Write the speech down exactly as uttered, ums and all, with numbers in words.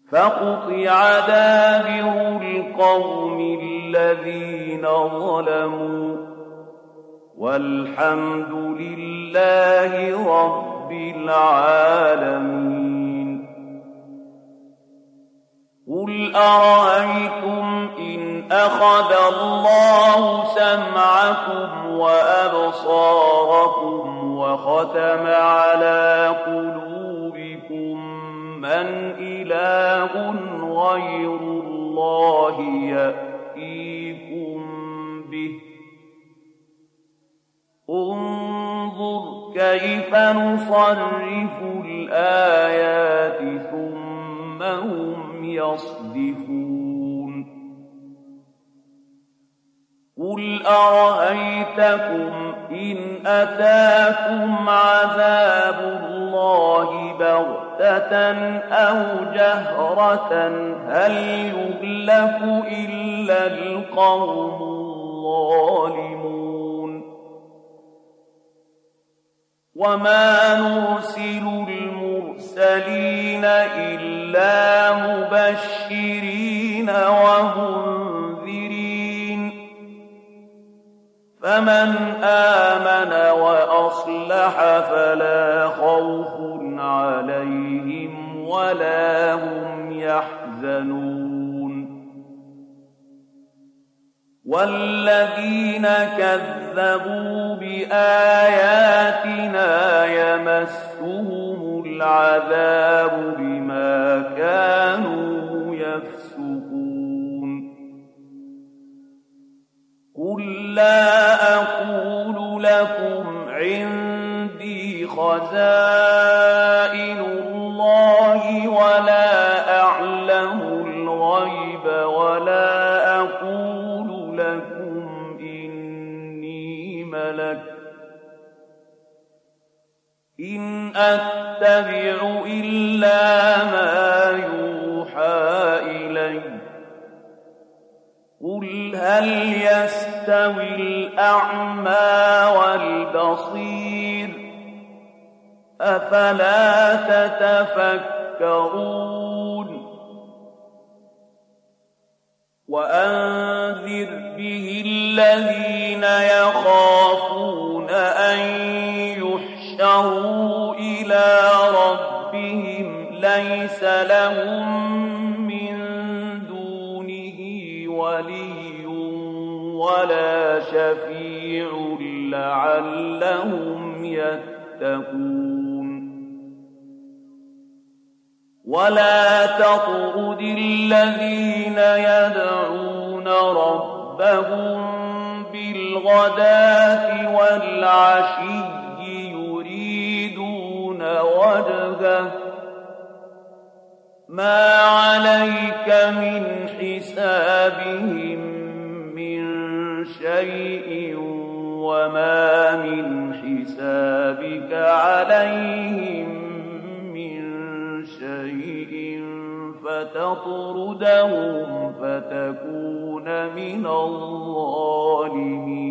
فقطع دابر القوم الذين ظلموا والحمد لله رب العالمين. قل أرأيتم إن أخذ الله سمعكم وأبصاركم وختم على قلوبكم من إله غير الله يأتيكم به انظر كيف نصرف الآيات ثم هم يصدفون. قل أرأيتكم إن أتاكم عذاب الله بغتة أو جهرة هل يهلك إلا القوم الظالمون. وما نرسل المرسلين إلا مبشرين ومنذرين فمن آمن وأصلح فلا خوف عليهم ولا هم يحزنون. والذين كذبوا بآياتنا يمسهم العذاب بما كانوا يفسقون. قل لا أقول لكم عندي خزائن الله ولا أعلم الغيب ولا أقول لكم إني ملك إن أتبع إلا ما يوحى إلي. قل هل يستوي الأعمى والبصير أفلا تتفكرون. وأنذر به الذين يخافون أن يحشروا إلى ربهم ليس لهم من دونه ولي ولا شفيع لعلهم يتقون. ولا تطرد الذين يدعون ربهم بالغداة والعشي يريدون وجهه ما عليك من حسابهم من شيء وما من حسابك عليهم من شيء فتطردهم فتكون من الظالمين.